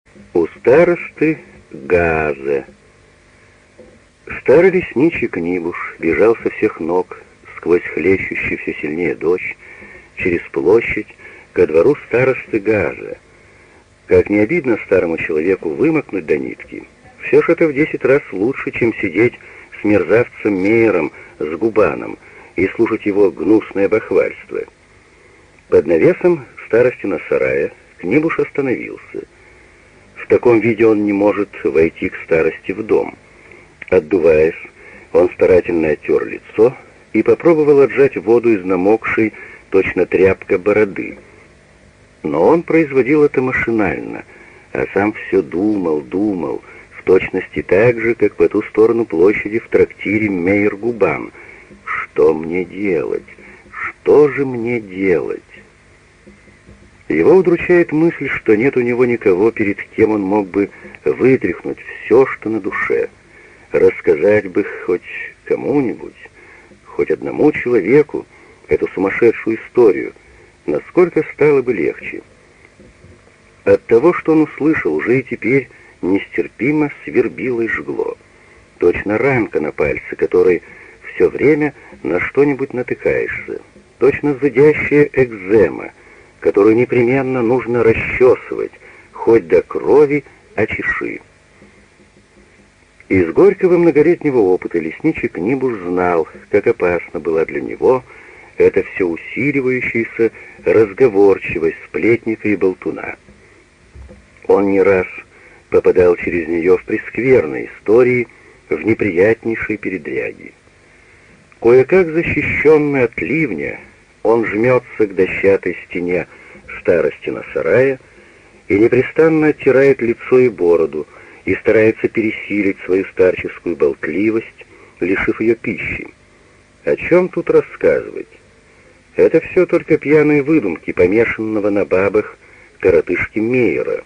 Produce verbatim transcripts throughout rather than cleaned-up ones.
У старосты Газа. Старый лесничий Книбуш бежал со всех ног, сквозь хлещущий все сильнее дождь, через площадь ко двору старосты Газа. Как не обидно старому человеку вымокнуть до нитки, все же это в десять раз лучше, чем сидеть с мерзавцем Мейером, с Губаном, и слушать его гнусное бахвальство. Под навесом старостина сарая Книбуш остановился. В таком виде он не может войти к старости в дом. Отдуваясь, он старательно оттер лицо и попробовал отжать воду из намокшей, точно тряпка, бороды. Но он производил это машинально, а сам все думал, думал, в точности так же, как по ту сторону площади в трактире Мейер-Губан. Что мне делать? Что же мне делать? Его удручает мысль, что нет у него никого, перед кем он мог бы вытряхнуть все, что на душе. Рассказать бы хоть кому-нибудь, хоть одному человеку эту сумасшедшую историю, насколько стало бы легче. От того, что он услышал, уже и теперь нестерпимо свербило и жгло. Точно ранка на пальце, которой все время на что-нибудь натыкаешься. Точно зудящая экзема, которую непременно нужно расчесывать, хоть до крови очеши. Из горького многолетнего опыта лесничий Книбуш знал, как опасно была для него эта все усиливающаяся разговорчивость сплетника и болтуна. Он не раз попадал через нее в прескверные истории, в неприятнейшие передряги. Кое-как защищенный от ливня, он жмется к дощатой стене старостина сарая и непрестанно оттирает лицо и бороду, и старается пересилить свою старческую болтливость, лишив ее пищи. О чем тут рассказывать? Это все только пьяные выдумки помешанного на бабах коротышки Мейера.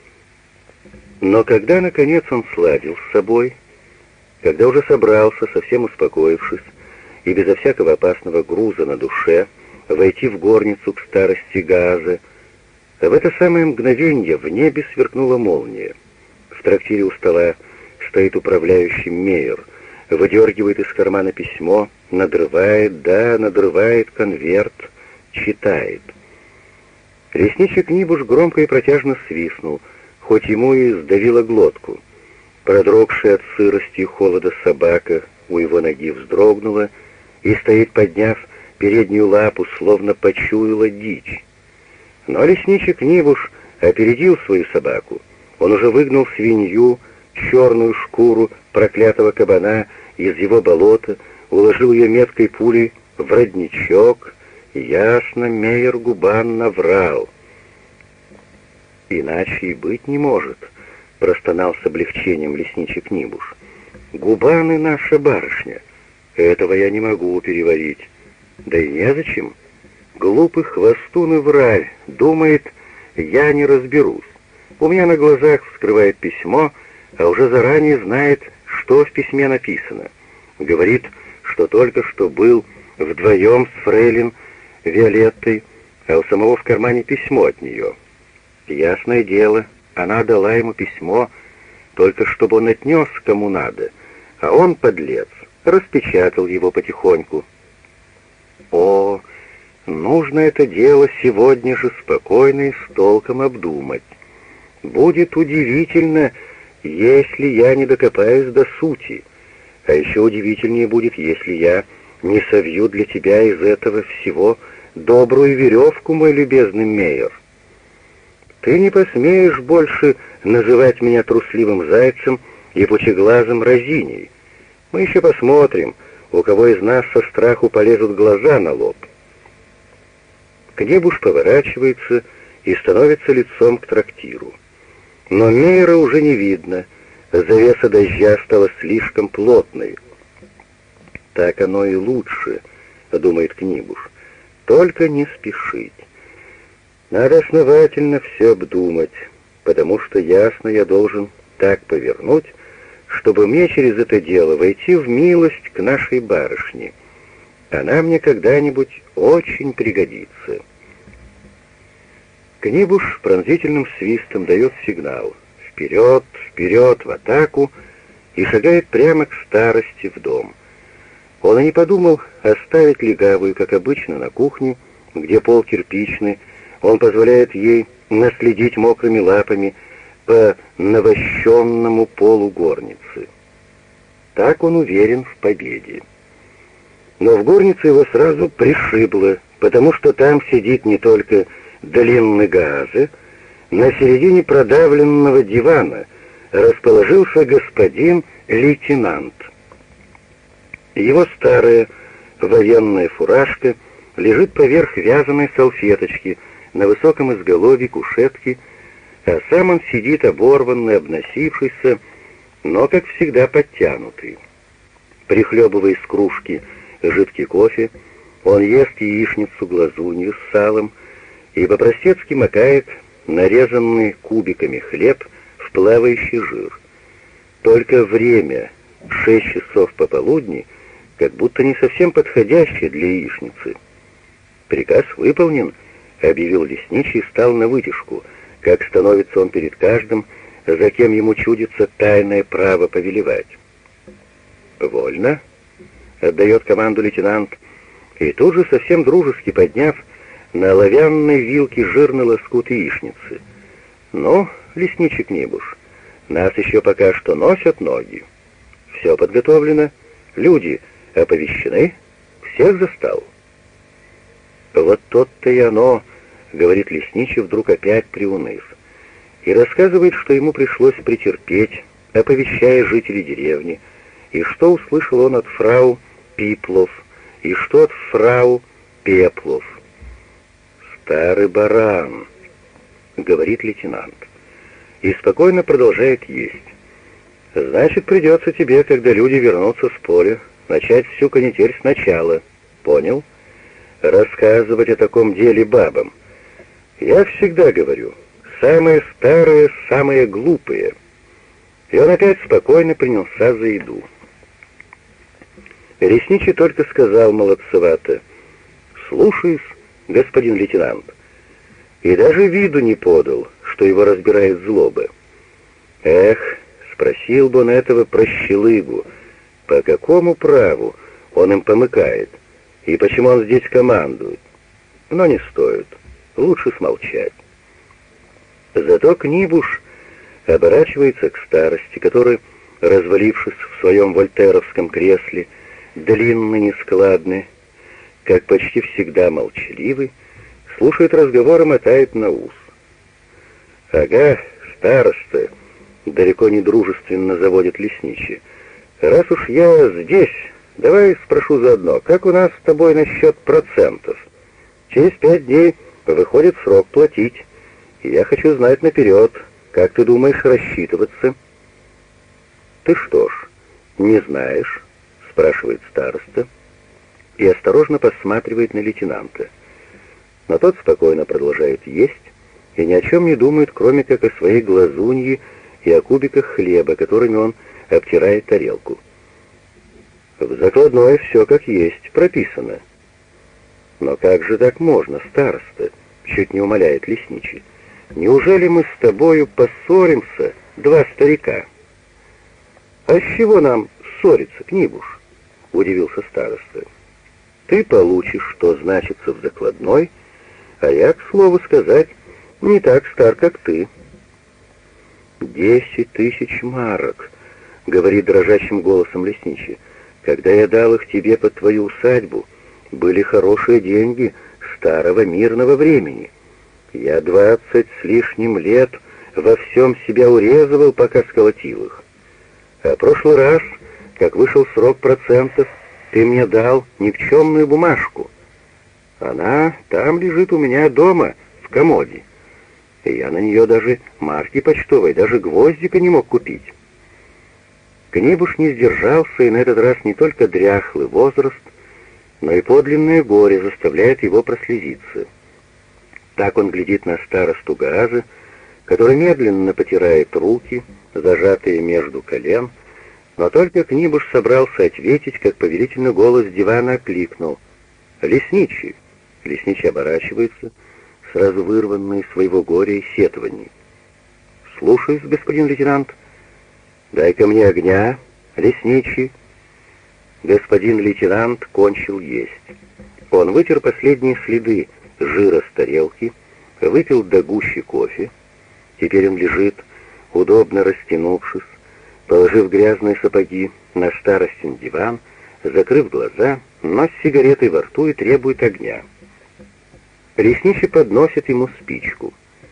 Но когда, наконец, он сладил с собой, когда уже собрался, совсем успокоившись, и безо всякого опасного груза на душе, войти в горницу к старости Газа, в это самое мгновенье в небе сверкнула молния. В трактире у стола стоит управляющий Мейер, выдергивает из кармана письмо, надрывает, да, надрывает конверт, читает. Лесничий Книбуш громко и протяжно свистнул, хоть ему и сдавило глотку. Продрогшая от сырости и холода собака у его ноги вздрогнула и стоит, подняв переднюю лапу, словно почуяла дичь. Но лесничий Книбуш опередил свою собаку. Он уже выгнал свинью, черную шкуру проклятого кабана из его болота, уложил ее меткой пулей в родничок. Ясно, Мейер-Губан наврал. «Иначе и быть не может», — простонал с облегчением лесничий Книбуш. «Губан и наша барышня. Этого я не могу переварить. Да и незачем. Глупый хвостун и враль. Думает, я не разберусь. У меня на глазах вскрывает письмо, а уже заранее знает, что в письме написано. Говорит, что только что был вдвоем с фрейлин Виолеттой, а у самого в кармане письмо от нее. Ясное дело, она дала ему письмо, только чтобы он отнес кому надо, а он, подлец, распечатал его потихоньку. О, нужно это дело сегодня же спокойно и с толком обдумать. Будет удивительно, если я не докопаюсь до сути, а еще удивительнее будет, если я не совью для тебя из этого всего добрую веревку, мой любезный Мейер. Ты не посмеешь больше называть меня трусливым зайцем и пучеглазым разиней. Мы еще посмотрим, у кого из нас со страху полезут глаза на лоб. Книбуш поворачивается и становится лицом к трактиру. Но Мейера уже не видно, завеса дождя стала слишком плотной. Так оно и лучше, думает Книбуш, только не спешить. Надо основательно все обдумать, потому что ясно я должен так повернуть, чтобы мне через это дело войти в милость к нашей барышне. Она мне когда-нибудь очень пригодится. Книбуш пронзительным свистом дает сигнал. вперед, вперед, в атаку, и шагает прямо к старости в дом. Он и не подумал оставить легавую, как обычно, на кухне, где пол кирпичный. Он позволяет ей наследить мокрыми лапами по навощенному полу горницы. Так он уверен в победе. Но в горнице его сразу пришибло, потому что там сидит не только длинный Гаазы, на середине продавленного дивана расположился господин лейтенант. Его старая военная фуражка лежит поверх вязаной салфеточки на высоком изголовье кушетки, а сам он сидит оборванный, обносившийся, но, как всегда, подтянутый. Прихлебывая из кружки жидкий кофе, он ест яичницу-глазунью с салом и по-простецки макает нарезанный кубиками хлеб в плавающий жир. Только время, шесть часов пополудни, как будто не совсем подходящее для яичницы. «Приказ выполнен», — объявил лесничий и стал на вытяжку, как становится он перед каждым, за кем ему чудится тайное право повелевать. «Вольно», — отдает команду лейтенант, и тут же, совсем дружески подняв на оловянной вилке жирный лоскут яичницы. «Ну, лесничий Книбуш, нас еще пока что носят ноги. Все подготовлено, люди оповещены, всех застал». «Вот тот-то и оно», — говорит лесничий, вдруг опять приуныв, и рассказывает, что ему пришлось претерпеть, оповещая жителей деревни, и что услышал он от фрау Пиплов, и что от фрау Пеплов. «Старый баран», — говорит лейтенант, и спокойно продолжает есть. «Значит, придется тебе, когда люди вернутся с поля, начать всю канитель сначала. Понял? Рассказывать о таком деле бабам. Я всегда говорю, самые старые, самые глупые». И он опять спокойно принялся за еду. Лесничий только сказал молодцевато: «Слушаюсь, господин лейтенант», и даже виду не подал, что его разбирает злоба. Эх, спросил бы он этого прощелыгу, по какому праву он им помыкает, и почему он здесь командует. Но не стоит, лучше смолчать. Зато Книбуш оборачивается к старости, который, развалившись в своем вольтеровском кресле, длинный, нескладный, как почти всегда молчаливый, слушает разговор и мотает на ус. «Ага, староста», — далеко не дружественно заводит лесничий, — «раз уж я здесь, давай спрошу заодно, как у нас с тобой насчет процентов? Через пять дней выходит срок платить, и я хочу знать наперед, как ты думаешь рассчитываться?» «Ты что ж, не знаешь?» — спрашивает староста и осторожно посматривает на лейтенанта. Но тот спокойно продолжает есть и ни о чем не думает, кроме как о своей глазунье и о кубиках хлеба, которыми он обтирает тарелку. «В закладное все как есть прописано». «Но как же так можно, староста?» — чуть не умоляет лесничий. «Неужели мы с тобою поссоримся, два старика?» «А с чего нам ссориться, Книбуш?» — удивился староста. «Ты получишь, что значится в закладной, а я, к слову сказать, не так стар, как ты». «Десять тысяч марок», — говорит дрожащим голосом лесничий. «Когда я дал их тебе под твою усадьбу, были хорошие деньги старого мирного времени. Я двадцать с лишним лет во всем себя урезывал, пока сколотил их. А прошлый раз, как вышел срок процентов, ты мне дал никчемную бумажку. Она там лежит у меня дома, в комоде. И я на нее даже марки почтовой, даже гвоздика не мог купить». Книбуш не сдержался, и на этот раз не только дряхлый возраст, но и подлинное горе заставляет его прослезиться. Так он глядит на старосту Гаазы, который медленно потирает руки, зажатые между колен, но только Книбуш собрался ответить, как повелительный голос дивана окликнул: «Лесничий!» Лесничий оборачивается, сразу вырванный из своего горя и сетований. Слушаюсь, господин лейтенант. Дай-ка мне огня, лесничий. Господин лейтенант кончил есть. Он вытер последние следы жира с тарелки, выпил до гущи кофе. Теперь он лежит, удобно растянувшись, положив грязные сапоги на старостин диван, закрыв глаза, но с сигаретой во рту и требует огня. Лесничий подносит ему спичку.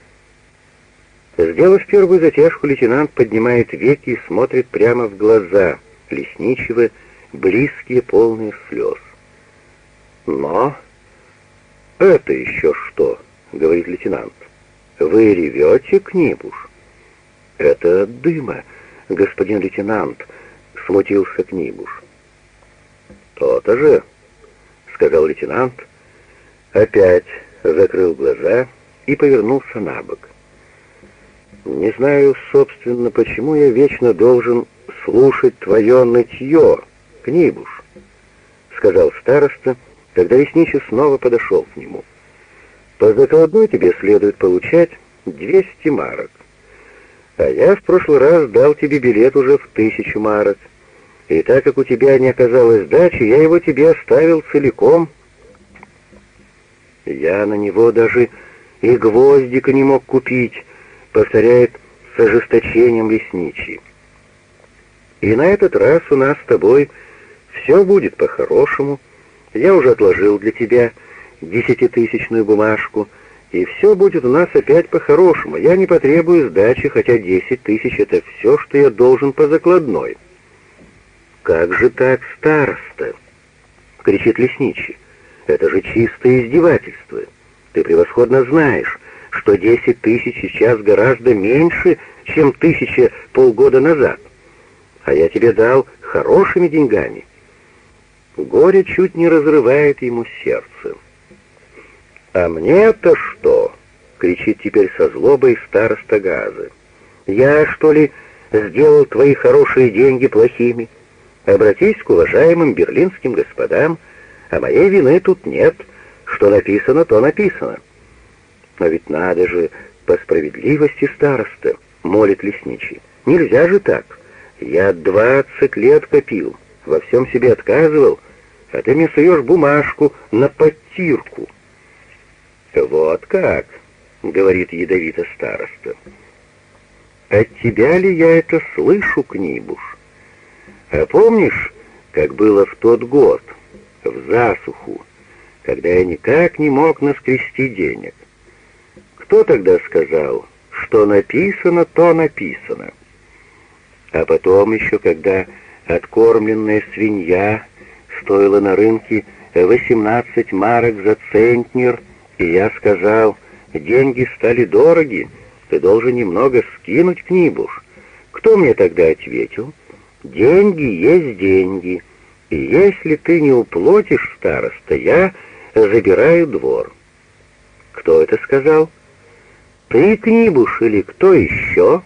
Сделав первую затяжку, лейтенант поднимает веки и смотрит прямо в глаза лесничего, близкие, полные слез. «Но это еще что?» — говорит лейтенант. «Вы ревете, Книбуш?» «Это от дыма, господин лейтенант», — смутился Книбуш. «То-то же», — сказал лейтенант, опять закрыл глаза и повернулся на бок. «Не знаю, собственно, почему я вечно должен слушать твое нытье, Книбуш», — сказал староста, когда лесничий снова подошел к нему. «По закладной тебе следует получать двести марок, а я в прошлый раз дал тебе билет уже в тысячу марок, и так как у тебя не оказалось сдачи, я его тебе оставил целиком». «Я на него даже и гвоздика не мог купить», — повторяет с ожесточением лесничий. «И на этот раз у нас с тобой все будет по-хорошему. Я уже отложил для тебя десятитысячную бумажку, и все будет у нас опять по-хорошему. Я не потребую сдачи, хотя десять тысяч — это все, что я должен по закладной». «Как же так, староста?» — кричит лесничий. «Это же чистое издевательство. Ты превосходно знаешь, что десять тысяч сейчас гораздо меньше, чем тысяча полгода назад. А я тебе дал хорошими деньгами». Горе чуть не разрывает ему сердце. «А мне-то что?» — кричит теперь со злобой староста Газы. «Я, что ли, сделал твои хорошие деньги плохими? Обратись к уважаемым берлинским господам, а моей вины тут нет. Что написано, то написано». «Но ведь надо же, по справедливости, староста», — молит лесничий. «Нельзя же так. Я двадцать лет копил, во всем себе отказывал, а ты мне суешь бумажку на подтирку». «Вот как», — говорит ядовито староста. «От тебя ли я это слышу, Книбуш? А помнишь, как было в тот год, в засуху, когда я никак не мог наскрести денег? Кто тогда сказал, что написано, то написано? А потом еще, когда откормленная свинья стоила на рынке восемнадцать марок за центнер, и я сказал, деньги стали дороги, ты должен немного скинуть, Книбуш. Кто мне тогда ответил? Деньги есть деньги, и если ты не уплатишь, староста, я забираю двор. Кто это сказал? Ты, Книбуш, или кто еще?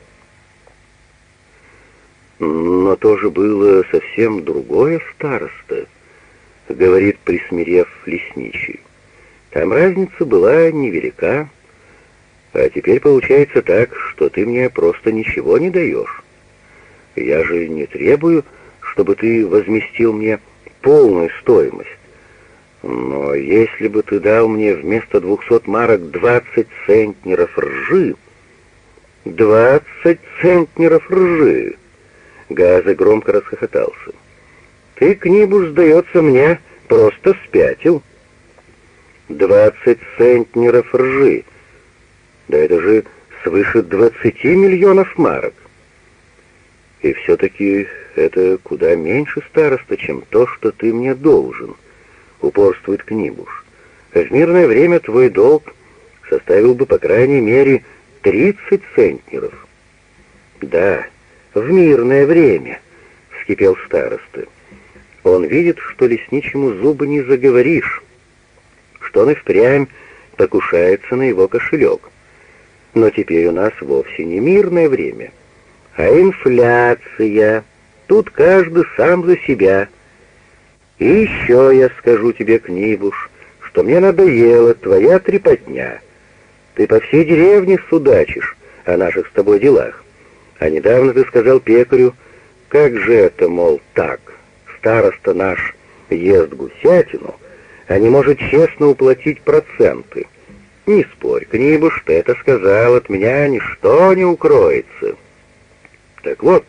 Но тоже было совсем другое, староста, говорит, присмирев лесничий. Там разница была невелика, а теперь получается так, что ты мне просто ничего не даешь. Я же не требую, чтобы ты возместил мне полную стоимость. Но если бы ты дал мне вместо двухсот марок двадцать центнеров ржи... Двадцать центнеров ржи! Газа громко расхохотался. Ты, Книбуш, сдается мне, просто спятил. Двадцать центнеров ржи! Да это же свыше двадцати миллионов марок. И все-таки это куда меньше, староста, чем то, что ты мне должен, упорствует Книбуш. В мирное время твой долг составил бы, по крайней мере, тридцать центнеров. Да, в мирное время, вскипел староста. Он видит, что лесничему зубы не заговоришь, что он и впрямь покушается на его кошелек. Но теперь у нас вовсе не мирное время, а инфляция. Тут каждый сам за себя. И еще я скажу тебе, Книбуш, что мне надоела твоя трепотня. Ты по всей деревне судачишь, о наших с тобой делах. А недавно ты сказал пекарю, как же это, мол, так, староста наш ест гусятину, а не может честно уплатить проценты. Не спорь, Книбуш, ты это сказал, от меня ничто не укроется. Так вот,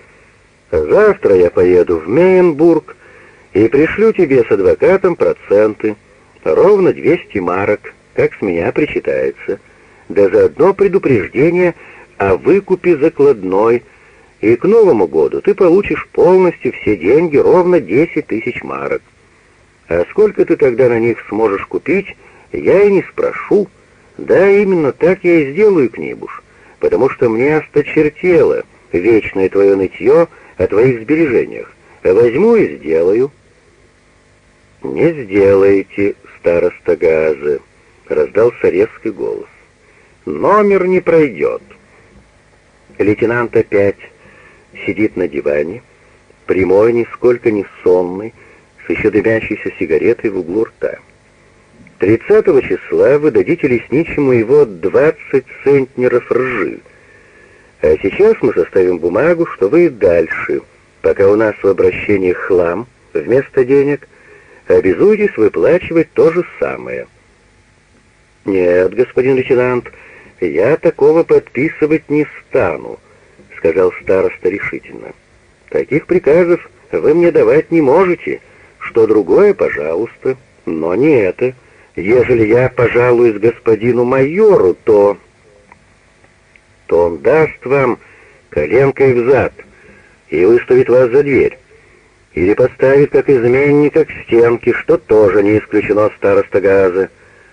завтра я поеду в Мейенбург и пришлю тебе с адвокатом проценты, ровно двести марок, как с меня причитается, да заодно предупреждение о выкупе закладной, и к Новому году ты получишь полностью все деньги, ровно десять тысяч марок. А сколько ты тогда на них сможешь купить, я и не спрошу. Да, именно так я и сделаю, Книбуш, потому что мне осточертело вечное твое нытье о твоих сбережениях. Возьму и сделаю. «Не сделаете, староста Газы», — раздался резкий голос. «Номер не пройдет». Лейтенант опять сидит на диване, прямой, нисколько не сонный, с еще дымящейся сигаретой в углу рта. Тридцатого числа вы дадите лесничему его двадцать центнеров ржи. А сейчас мы составим бумагу, что вы и дальше, пока у нас в обращении хлам вместо денег, обязуетесь выплачивать то же самое. Нет, господин лейтенант, я такого подписывать не стану, сказал староста решительно. Таких приказов вы мне давать не можете. Что другое, пожалуйста, но не это. Ежели я пожалуюсь господину майору, то... то он даст вам коленкой взад и выставит вас за дверь. Или поставит как изменника к стенке, что тоже не исключено, староста Газы.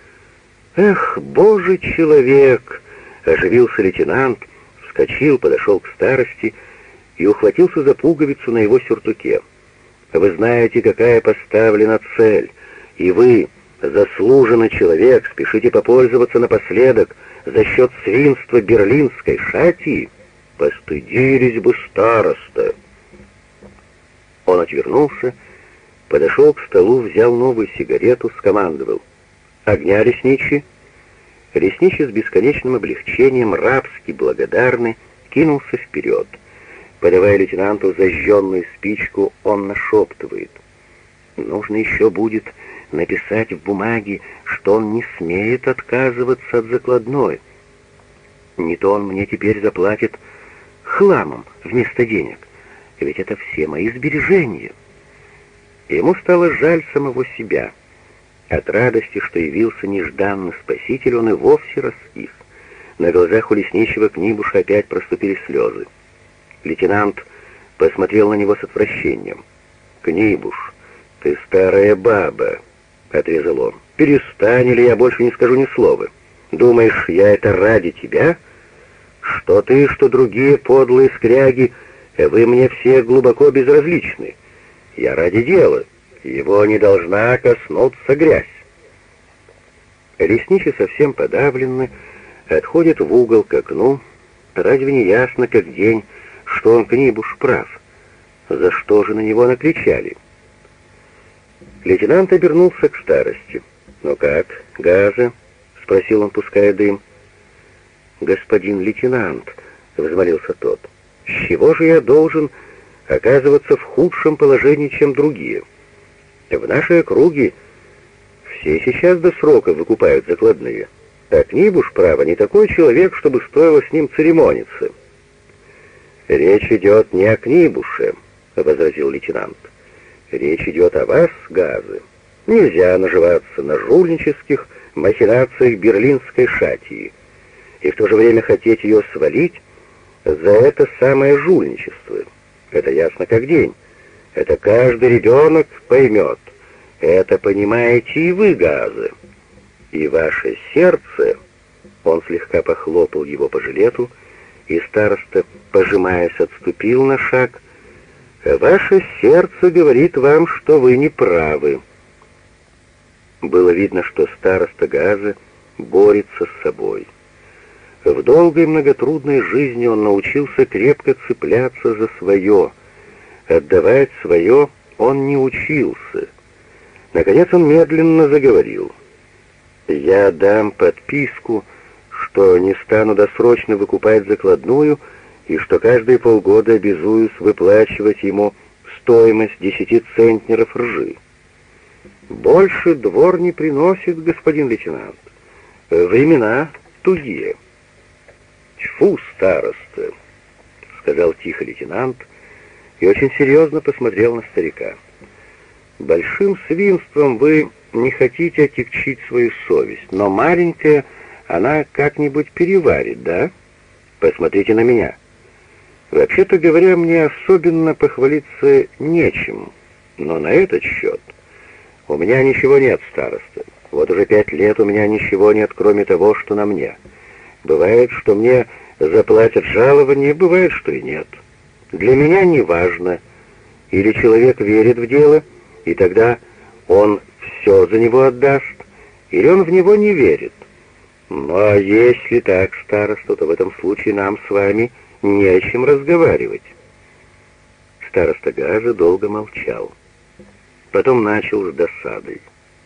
Эх, божий человек! Оживился лейтенант, вскочил, подошел к старости и ухватился за пуговицу на его сюртуке. Вы знаете, какая поставлена цель, и вы, заслуженный человек, спешите попользоваться напоследок за счет свинства берлинской шатии. Постыдились бы, староста. Он отвернулся, подошел к столу, взял новую сигарету, скомандовал: «Огня, лесничий!» Лесничий с бесконечным облегчением, рабски благодарный, кинулся вперед. Подавая лейтенанту зажженную спичку, он нашептывает: «Нужно еще будет написать в бумаге, что он не смеет отказываться от закладной. Не то он мне теперь заплатит хламом вместо денег, ведь это все мои сбережения». Ему стало жаль самого себя. От радости, что явился нежданно спаситель, он и вовсе раскис. На глазах у лесничего Книбуша опять проступили слезы. Лейтенант посмотрел на него с отвращением. «Книбуш, ты старая баба», — отрезал он. «Перестань, или я больше не скажу ни слова. Думаешь, я это ради тебя? Что ты, что другие подлые скряги, вы мне все глубоко безразличны. Я ради дела. Его не должна коснуться грязь». Лесничий, совсем подавленный, отходит в угол к окну. Разве не ясно, как день, что он, Книбуш, прав? За что же на него накричали? Лейтенант обернулся к старости. «Ну как, Газа?» — спросил он, пуская дым. «Господин лейтенант», — взмолился тот, — «с чего же я должен оказываться в худшем положении, чем другие? В нашей округе все сейчас до срока выкупают закладные. А Книбуш, право, не такой человек, чтобы стоило с ним церемониться». «Речь идет не о Книбуше», — возразил лейтенант. «Речь идет о вас, Газы. Нельзя наживаться на жульнических махинациях берлинской шатии и в то же время хотеть ее свалить за это самое жульничество. Это ясно как день. Это каждый ребенок поймет. Это понимаете и вы, Газы. И ваше сердце...» Он слегка похлопал его по жилету, и староста, пожимаясь, отступил на шаг. «Ваше сердце говорит вам, что вы не правы». Было видно, что староста Газы борется с собой. В долгой многотрудной жизни он научился крепко цепляться за свое. Отдавать свое он не учился. Наконец он медленно заговорил. «Я дам подписку, что не стану досрочно выкупать закладную и что каждые полгода обязуюсь выплачивать ему стоимость десяти центнеров ржи. Больше двор не приносит, господин лейтенант. Времена тугие. Тьфу, староста, сказал тихо лейтенант и очень серьезно посмотрел на старика. Большим свинством вы не хотите отягчить свою совесть, но маленькая она как-нибудь переварит, да? Посмотрите на меня. Вообще-то говоря, мне особенно похвалиться нечем, но на этот счет у меня ничего нет, староста. Вот уже пять лет у меня ничего нет, кроме того, что на мне. Бывает, что мне заплатят жалование, бывает, что и нет. Для меня не важно. Или человек верит в дело, и тогда он все за него отдаст, или он в него не верит. Ну, а если так, староста, то в этом случае нам с вами не о чем разговаривать. Староста Газа долго молчал. Потом начал с досадой.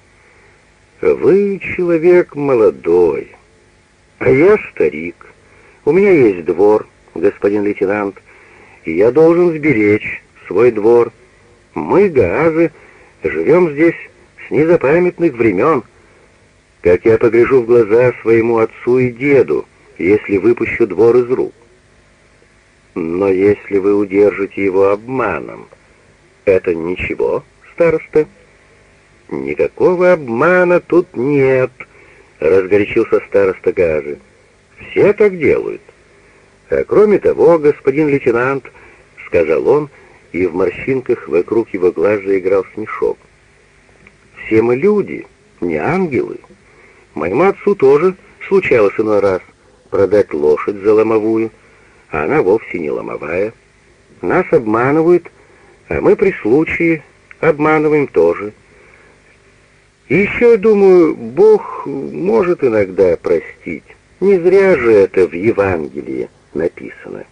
«Вы человек молодой, а я старик. У меня есть двор, господин лейтенант, и я должен сберечь свой двор. Мы, Гаазы, живем здесь с незапамятных времен. Как я погляжу в глаза своему отцу и деду, если выпущу двор из рук. Но если вы удержите его обманом, это ничего, староста?» «Никакого обмана тут нет», — разгорячился староста Газы. «Все так делают. А кроме того, господин лейтенант, — сказал он, и в морщинках вокруг его глаз заиграл смешок, — все мы люди, не ангелы. Моему отцу тоже случалось иной раз продать лошадь за ломовую, а она вовсе не ломовая. Нас обманывают, а мы при случае обманываем тоже. И еще, думаю, Бог может иногда простить. Не зря же это в Евангелии написано».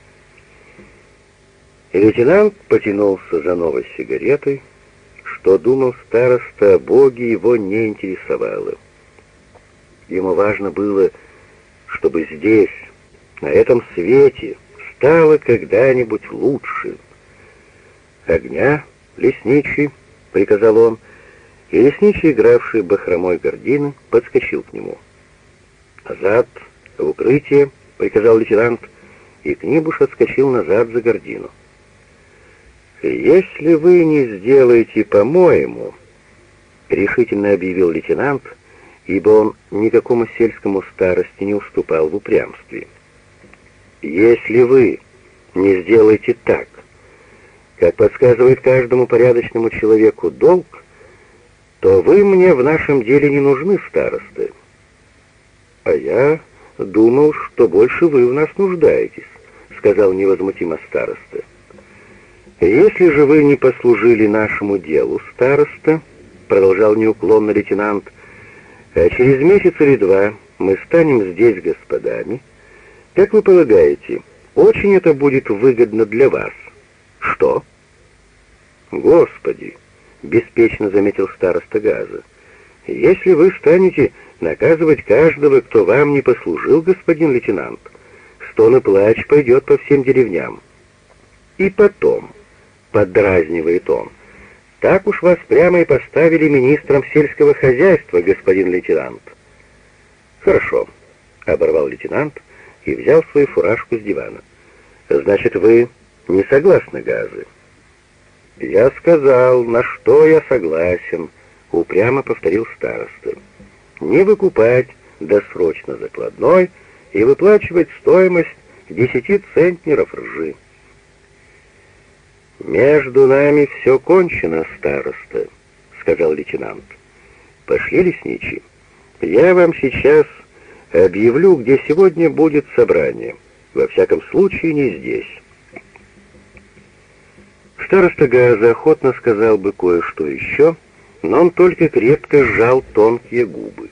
И лейтенант потянулся за новой сигаретой. Что думал староста о Боге, его не интересовало. Ему важно было, чтобы здесь, на этом свете, стало когда-нибудь лучше. «Огня, лесничий», — приказал он, и лесничий, игравший бахромой гардины, подскочил к нему. «Назад, в укрытие», — приказал лейтенант, и Книбуш отскочил назад за гардину. «Если вы не сделаете по-моему», — решительно объявил лейтенант, ибо он никакому сельскому старости не уступал в упрямстве. «Если вы не сделаете так, как подсказывает каждому порядочному человеку долг, то вы мне в нашем деле не нужны, старосты». «А я думал, что больше вы в нас нуждаетесь», — сказал невозмутимо староста. «Если же вы не послужили нашему делу, староста, — продолжал неуклонно лейтенант, — а через месяц или два мы станем здесь господами, как вы полагаете, очень это будет выгодно для вас?» «Что?» «Господи!» — беспечно заметил староста Газа. «Если вы станете наказывать каждого, кто вам не послужил, господин лейтенант, стон и плач пойдет по всем деревням. И потом, — поддразнивает он, — так уж вас прямо и поставили министром сельского хозяйства, господин лейтенант». «Хорошо», — оборвал лейтенант и взял свою фуражку с дивана. «Значит, вы не согласны, Газы?» «Я сказал, на что я согласен», — упрямо повторил староста. «Не выкупать досрочно закладной и выплачивать стоимость десяти центнеров ржи». «Между нами все кончено, староста», — сказал лейтенант. «Пошли, лесничий. Я вам сейчас объявлю, где сегодня будет собрание. Во всяком случае, не здесь». Староста Газа охотно сказал бы кое-что еще, но он только крепко сжал тонкие губы.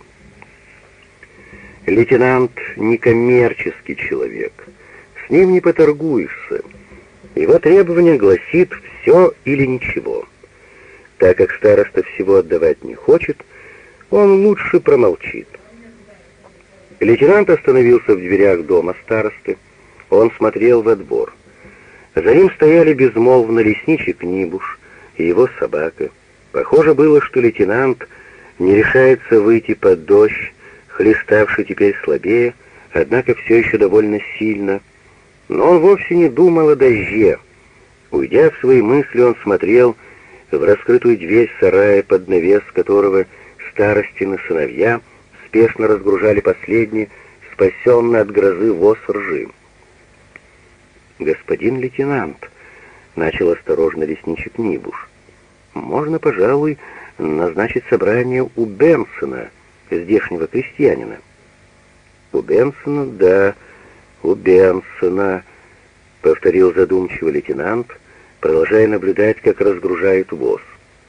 Лейтенант не коммерческий человек, с ним не поторгуешься. Его требование гласит «все или ничего». Так как староста всего отдавать не хочет, он лучше промолчит. Лейтенант остановился в дверях дома старосты. Он смотрел во двор. За ним стояли безмолвно лесничий Книбуш и его собака. Похоже было, что лейтенант не решается выйти под дождь, хлеставший теперь слабее, однако все еще довольно сильно. Но он вовсе не думал о дожде. Уйдя в свои мысли, он смотрел в раскрытую дверь сарая, под навес которого старостины сыновья спешно разгружали последний, спасенный от грозы воз ржи. «Господин лейтенант», — начал осторожно лесничий Книбуш, — «можно, пожалуй, назначить собрание у Бенсона, здешнего крестьянина». «У Бенсона, да, у Бенсона», — повторил задумчиво лейтенант, продолжая наблюдать, как разгружают воз.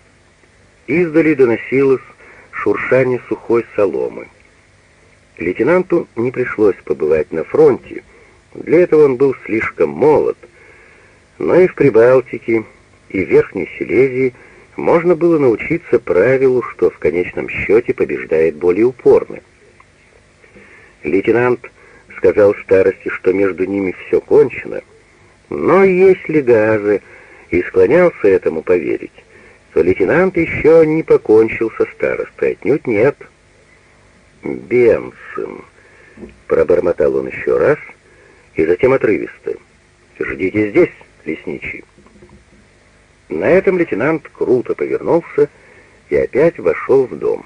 Издали доносилось шуршание сухой соломы. Лейтенанту не пришлось побывать на фронте, для этого он был слишком молод, но и в Прибалтике, и в Верхней Силезии можно было научиться правилу, что в конечном счете побеждает более упорный. Лейтенант сказал старости, что между ними все кончено, но если Газе и склонялся этому поверить, то лейтенант еще не покончил со старостой, отнюдь нет. «Бенсон», — пробормотал он еще раз, и затем отрывисто: «Ждите здесь, лесничий». На этом лейтенант круто повернулся и опять вошел в дом.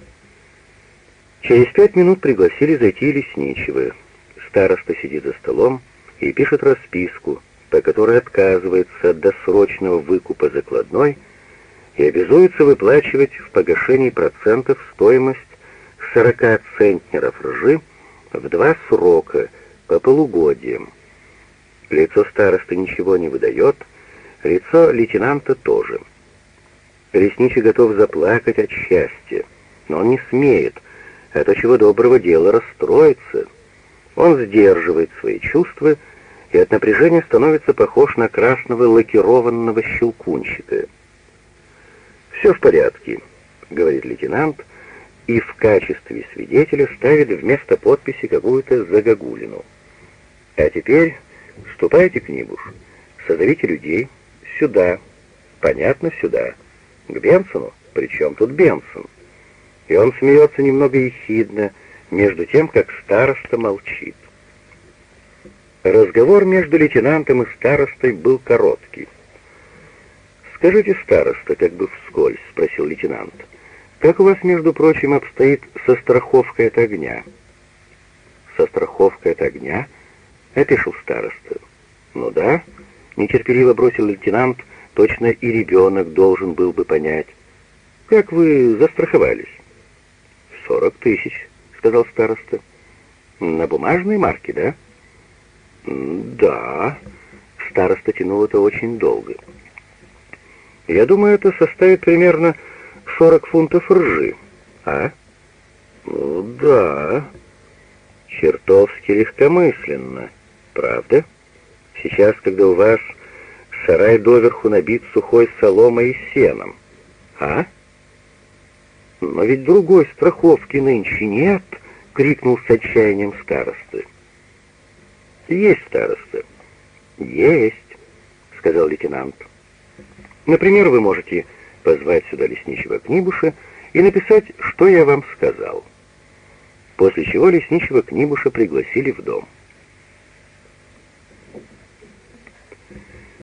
Через пять минут пригласили зайти лесничего. Староста сидит за столом и пишет расписку, по которой отказывается от досрочного выкупа закладной и обязуется выплачивать в погашении процентов стоимость сорока центнеров ржи в два срока, по полугодиям. Лицо старосты ничего не выдает, лицо лейтенанта тоже. Лесничий готов заплакать от счастья, но он не смеет, а то чего доброго дела расстроится. Он сдерживает свои чувства и от напряжения становится похож на красного лакированного щелкунчика. «Все в порядке», — говорит лейтенант, и в качестве свидетеля ставит вместо подписи какую-то загогулину. «А теперь ступайте, Книбуш, созовите людей сюда, понятно, сюда, к Бенсону, причем тут Бенсон». И он смеется немного ехидно, между тем, как староста молчит. Разговор между лейтенантом и старостой был короткий. «Скажите, староста, как бы вскользь», — спросил лейтенант, — «как у вас, между прочим, обстоит со страховкой от огня?» «Со страховкой от огня?» — опешил староста. «Ну да», — нетерпеливо бросил лейтенант, точно и ребенок должен был бы понять. «Как вы застраховались?» «Сорок тысяч», — сказал староста. «На бумажной марке, да?» «Да». Староста тянул это очень долго. «Я думаю, это составит примерно сорок фунтов ржи, а?» «Ну, да». «Чертовски легкомысленно, правда? Сейчас, когда у вас сарай доверху набит сухой соломой и сеном, а?» «Но ведь другой страховки нынче нет!» — крикнул с отчаянием староста. «Есть, староста». «Есть», — сказал лейтенант. «Например, вы можете позвать сюда лесничего Книбуша и написать, что я вам сказал». После чего лесничего Книбуша пригласили в дом.